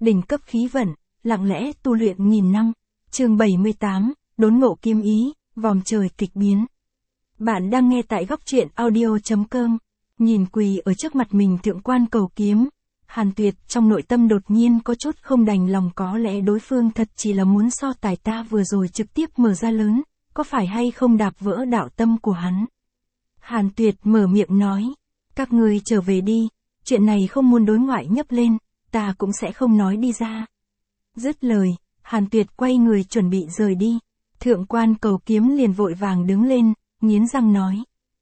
đỉnh cấp khí vận, lặng lẽ tu luyện nghìn năm. Chương 78, đốn ngộ kiếm ý, vòm trời kịch biến. Bạn đang nghe tại góc truyện audio.com. Nhìn quỳ ở trước mặt mình Thượng Quan Cầu Kiếm, Hàn Tuyệt trong nội tâm đột nhiên có chút không đành lòng, có lẽ đối phương thật chỉ là muốn so tài ta vừa rồi trực tiếp mở ra lớn, có phải hay không đạp vỡ đạo tâm của hắn. Hàn Tuyệt mở miệng nói, các ngươi trở về đi, chuyện này không muốn đối ngoại nhấp lên, ta cũng sẽ không nói đi ra. Dứt lời, Hàn Tuyệt quay người chuẩn bị rời đi. Thượng Quan Cầu Kiếm liền vội vàng đứng lên, nghiến răng nói.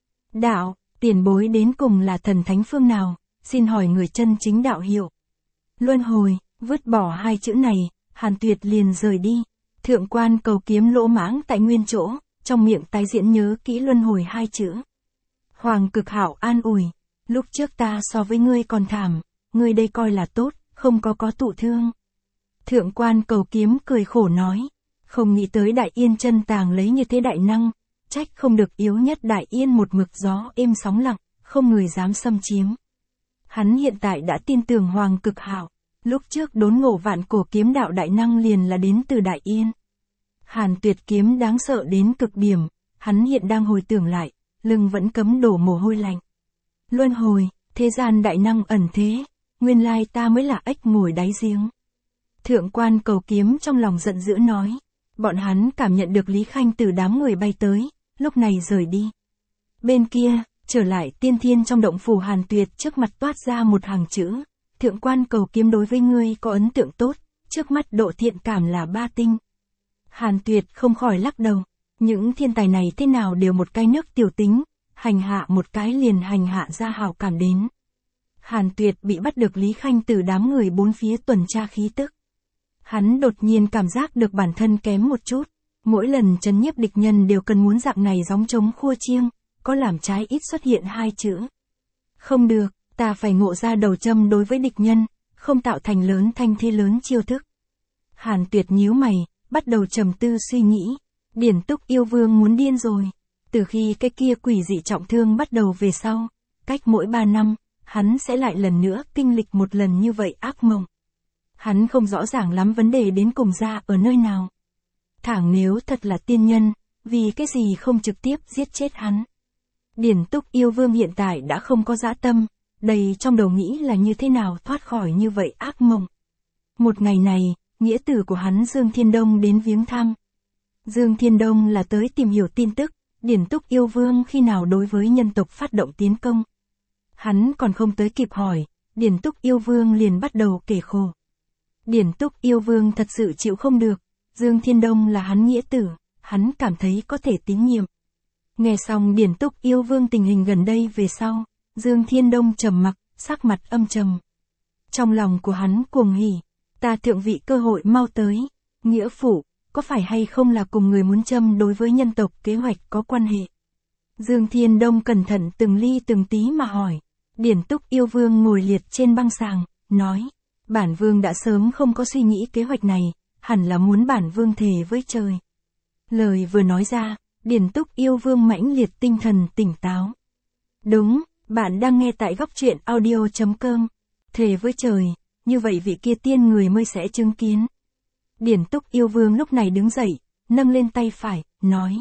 Đạo, tiền bối đến cùng là thần thánh phương nào, xin hỏi người chân chính đạo hiệu. Luân hồi, vứt bỏ hai chữ này, Hàn Tuyệt liền rời đi. Thượng Quan Cầu Kiếm lỗ mãng tại nguyên chỗ, trong miệng tái diễn nhớ kỹ luân hồi hai chữ. Hoàng Cực Hạo an ủi, lúc trước ta so với ngươi còn thảm, ngươi đây coi là tốt, không có tụ thương. Thượng Quan Cầu Kiếm cười khổ nói, không nghĩ tới Đại Yên chân tàng lấy như thế đại năng, trách không được yếu nhất Đại Yên một mực gió êm sóng lặng, không người dám xâm chiếm. Hắn hiện tại đã tin tưởng Hoàng Cực Hạo, lúc trước đốn ngộ vạn cổ kiếm đạo đại năng liền là đến từ Đại Yên. Hàn Tuyệt kiếm đáng sợ đến cực điểm, hắn hiện đang hồi tưởng lại, lưng vẫn cấm đổ mồ hôi lạnh. Luân hồi, thế gian đại năng ẩn thế, nguyên lai ta mới là ếch ngồi đáy giếng. Thượng Quan Cầu Kiếm trong lòng giận dữ nói, bọn hắn cảm nhận được Lý Khanh từ đám người bay tới, lúc này rời đi. Bên kia, trở lại tiên thiên trong động phủ Hàn Tuyệt trước mặt toát ra một hàng chữ, Thượng Quan Cầu Kiếm đối với ngươi có ấn tượng tốt, trước mắt độ thiện cảm là 3 tinh. Hàn Tuyệt không khỏi lắc đầu, những thiên tài này thế nào đều một cái nước tiểu tính, hành hạ một cái liền hành hạ ra hảo cảm đến. Hàn Tuyệt bị bắt được Lý Khanh từ đám người bốn phía tuần tra khí tức. Hắn đột nhiên cảm giác được bản thân kém một chút, mỗi lần trấn nhiếp địch nhân đều cần muốn dạng này gióng trống khua chiêng, có làm trái ít xuất hiện hai chữ. Không được, ta phải ngộ ra đầu châm đối với địch nhân, không tạo thành lớn thanh thế lớn chiêu thức. Hàn Tuyệt nhíu mày, bắt đầu trầm tư suy nghĩ, Điển Túc yêu vương muốn điên rồi. Từ khi cái kia quỷ dị trọng thương bắt đầu về sau, cách mỗi 3 năm, hắn sẽ lại lần nữa kinh lịch một lần như vậy ác mộng. Hắn không rõ ràng lắm vấn đề đến cùng ra ở nơi nào. Thẳng nếu thật là tiên nhân, vì cái gì không trực tiếp giết chết hắn. Điển Túc yêu vương hiện tại đã không có dã tâm, đầy trong đầu nghĩ là như thế nào thoát khỏi như vậy ác mộng. Một ngày này, nghĩa tử của hắn Dương Thiên Đông đến viếng thăm. Dương Thiên Đông là tới tìm hiểu tin tức, Điển Túc yêu vương khi nào đối với nhân tộc phát động tiến công. Hắn còn không tới kịp hỏi, Điển Túc yêu vương liền bắt đầu kể khổ. Điển Túc yêu vương thật sự chịu không được, Dương Thiên Đông là hắn nghĩa tử, hắn cảm thấy có thể tín nhiệm. Nghe xong Điển Túc yêu vương tình hình gần đây về sau, Dương Thiên Đông trầm mặc, sắc mặt âm trầm. Trong lòng của hắn cuồng hỉ, ta thượng vị cơ hội mau tới, nghĩa phụ, có phải hay không là cùng người muốn châm đối với nhân tộc kế hoạch có quan hệ? Dương Thiên Đông cẩn thận từng ly từng tí mà hỏi. Điển Túc yêu vương ngồi liệt trên băng sàng, nói, bản vương đã sớm không có suy nghĩ kế hoạch này, hẳn là muốn bản vương thề với trời. Lời vừa nói ra, Điển Túc yêu vương mãnh liệt tinh thần tỉnh táo. Đúng, bạn đang nghe tại góc truyện audio.com. Thề với trời, như vậy vị kia tiên người mới sẽ chứng kiến. Điển Túc yêu vương lúc này đứng dậy, nâng lên tay phải, nói.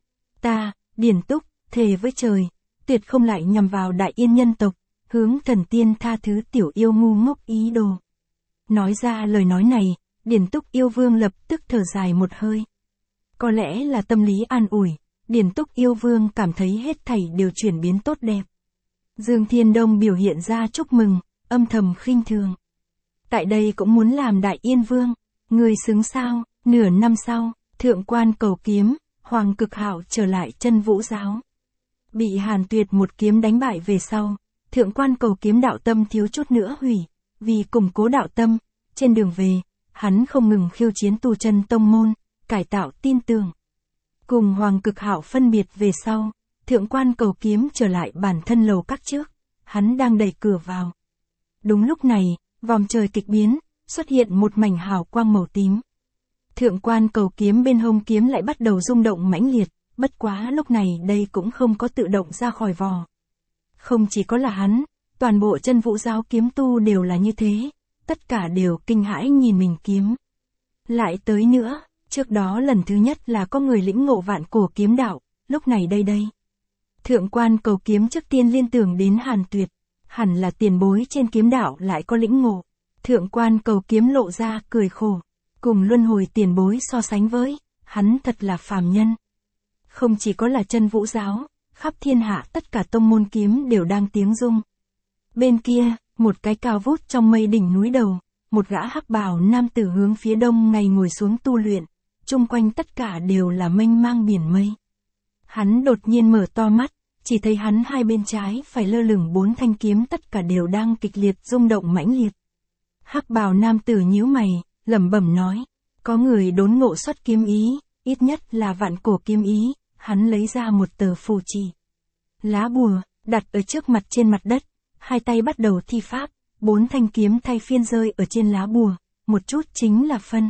Ta, Điển Túc, thề với trời, tuyệt không lại nhằm vào Đại Yên nhân tộc, hướng thần tiên tha thứ tiểu yêu ngu ngốc ý đồ. Nói ra lời nói này, Điển Túc yêu vương lập tức thở dài một hơi. Có lẽ là tâm lý an ủi, Điển Túc yêu vương cảm thấy hết thảy đều chuyển biến tốt đẹp. Dương Thiên Đông biểu hiện ra chúc mừng, âm thầm khinh thường. Tại đây cũng muốn làm Đại Yên vương, người xứng sao? Nửa năm sau, Thượng Quan Cầu Kiếm, Hoàng Cực Hạo trở lại Chân Vũ giáo. Bị Hàn Tuyệt một kiếm đánh bại về sau, Thượng Quan Cầu Kiếm đạo tâm thiếu chút nữa hủy, vì củng cố đạo tâm, trên đường về, hắn không ngừng khiêu chiến tu chân tông môn, cải tạo tin tưởng. Cùng Hoàng Cực Hạo phân biệt về sau, Thượng Quan Cầu Kiếm trở lại bản thân lầu các trước, hắn đang đẩy cửa vào. Đúng lúc này, vòm trời kịch biến, xuất hiện một mảnh hào quang màu tím. Thượng Quan Cầu Kiếm bên hông kiếm lại bắt đầu rung động mãnh liệt, bất quá lúc này đây cũng không có tự động ra khỏi vò. Không chỉ có là hắn, toàn bộ Chân Vũ giáo kiếm tu đều là như thế, tất cả đều kinh hãi nhìn mình kiếm. Lại tới nữa, trước đó lần thứ nhất là có người lĩnh ngộ vạn cổ kiếm đạo, lúc này đây. Thượng quan Cầu Kiếm trước tiên liên tưởng đến Hàn Tuyệt, hẳn là tiền bối trên kiếm đạo lại có lĩnh ngộ. Thượng quan Cầu Kiếm lộ ra cười khổ, cùng luân hồi tiền bối so sánh với, hắn thật là phàm nhân. Không chỉ có là chân vũ giáo, khắp thiên hạ tất cả tông môn kiếm đều đang tiếng rung. Bên kia, một cái cao vút trong mây đỉnh núi đầu, một gã hắc bào nam tử hướng phía đông ngay ngồi xuống tu luyện, chung quanh tất cả đều là mênh mang biển mây. Hắn đột nhiên mở to mắt, chỉ thấy hắn hai bên trái phải lơ lửng 4 thanh kiếm tất cả đều đang kịch liệt rung động mãnh liệt. Hắc bào nam tử nhíu mày, lẩm bẩm nói, có người đốn ngộ xuất kiếm ý, ít nhất là vạn cổ kiếm ý, hắn lấy ra một tờ phù chỉ. Lá bùa, đặt ở trước mặt trên mặt đất, hai tay bắt đầu thi pháp, 4 thanh kiếm thay phiên rơi ở trên lá bùa, một chút chính là phân.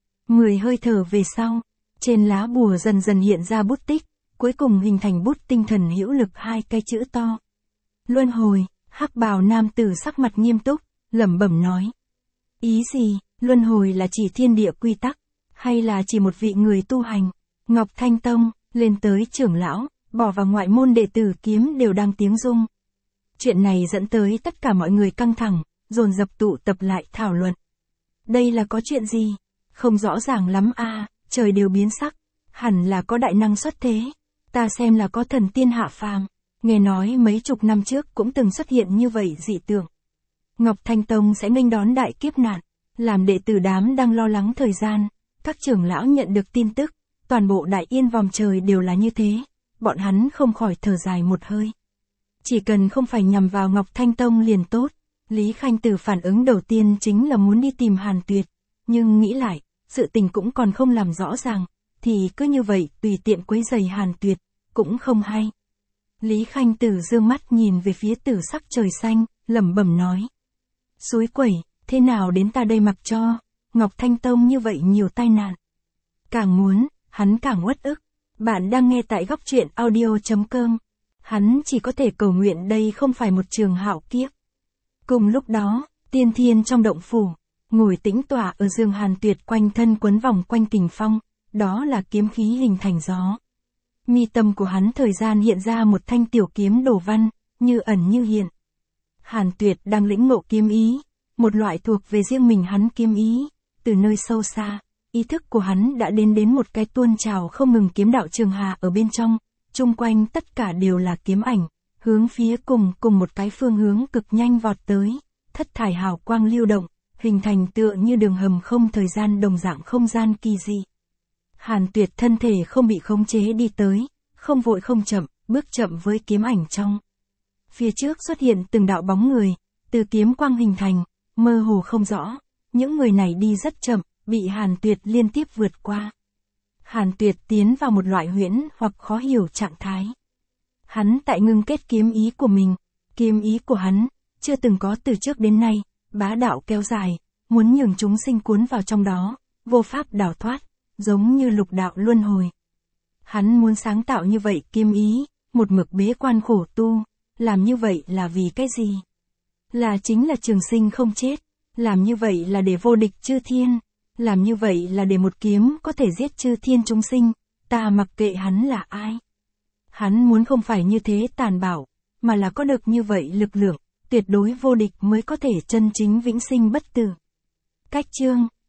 10 hơi thở về sau, trên lá bùa dần dần hiện ra bút tích, cuối cùng hình thành bút tinh thần hữu lực 2 cái chữ to. Luân hồi, hắc bào nam tử sắc mặt nghiêm túc, lẩm bẩm nói. Ý gì, luân hồi là chỉ thiên địa quy tắc, hay là chỉ một vị người tu hành? Ngọc Thanh Tông, lên tới trưởng lão, bỏ vào ngoại môn đệ tử kiếm đều đang tiếng rung. Chuyện này dẫn tới tất cả mọi người căng thẳng, dồn dập tụ tập lại thảo luận. Đây là có chuyện gì? Không rõ ràng lắm a, trời đều biến sắc, hẳn là có đại năng xuất thế. Ta xem là có thần tiên hạ phàm, nghe nói mấy chục năm trước cũng từng xuất hiện như vậy dị tượng. Ngọc Thanh Tông sẽ nghênh đón đại kiếp nạn, làm đệ tử đám đang lo lắng thời gian, các trưởng lão nhận được tin tức, toàn bộ Đại Yên vòng trời đều là như thế, bọn hắn không khỏi thở dài một hơi. Chỉ cần không phải nhằm vào Ngọc Thanh Tông liền tốt, Lý Khanh Tử phản ứng đầu tiên chính là muốn đi tìm Hàn Tuyệt, nhưng nghĩ lại, sự tình cũng còn không làm rõ ràng, thì cứ như vậy tùy tiện quấy rầy Hàn Tuyệt, cũng không hay. Lý Khanh Tử dương mắt nhìn về phía tử sắc trời xanh, lẩm bẩm nói. Suối quẩy, thế nào đến ta đây mặc cho, Ngọc Thanh Tông như vậy nhiều tai nạn. Càng muốn, hắn càng uất ức. Bạn đang nghe tại góc truyện audio.com. Hắn chỉ có thể cầu nguyện đây không phải một trường hạo kiếp. Cùng lúc đó, tiên thiên trong động phủ, ngồi tĩnh tọa ở giường Hàn Tuyệt quanh thân quấn vòng quanh kình phong, đó là kiếm khí hình thành gió. Mi tâm của hắn thời gian hiện ra một thanh tiểu kiếm đồ văn, như ẩn như hiện. Hàn Tuyệt đang lĩnh ngộ kiếm ý, một loại thuộc về riêng mình hắn kiếm ý, từ nơi sâu xa, ý thức của hắn đã đến một cái tuôn trào không ngừng kiếm đạo trường hà ở bên trong, chung quanh tất cả đều là kiếm ảnh, hướng phía cùng một cái phương hướng cực nhanh vọt tới, thất thải hào quang lưu động, hình thành tựa như đường hầm không thời gian đồng dạng không gian kỳ dị. Hàn Tuyệt thân thể không bị khống chế đi tới, không vội không chậm, bước chậm với kiếm ảnh trong. Phía trước xuất hiện từng đạo bóng người, từ kiếm quang hình thành, mơ hồ không rõ, những người này đi rất chậm, bị Hàn Tuyệt liên tiếp vượt qua. Hàn Tuyệt tiến vào một loại huyễn hoặc khó hiểu trạng thái. Hắn tại ngưng kết kiếm ý của mình, kiếm ý của hắn, chưa từng có từ trước đến nay, bá đạo kéo dài, muốn nhường chúng sinh cuốn vào trong đó, vô pháp đào thoát, giống như lục đạo luân hồi. Hắn muốn sáng tạo như vậy kiếm ý, một mực bế quan khổ tu, làm như vậy là vì cái gì? Là chính là trường sinh không chết, làm như vậy là để vô địch chư thiên, làm như vậy là để một kiếm có thể giết chư thiên chúng sinh, ta mặc kệ hắn là ai. Hắn muốn không phải như thế tàn bạo, mà là có được như vậy lực lượng, tuyệt đối vô địch mới có thể chân chính vĩnh sinh bất tử. Cách chương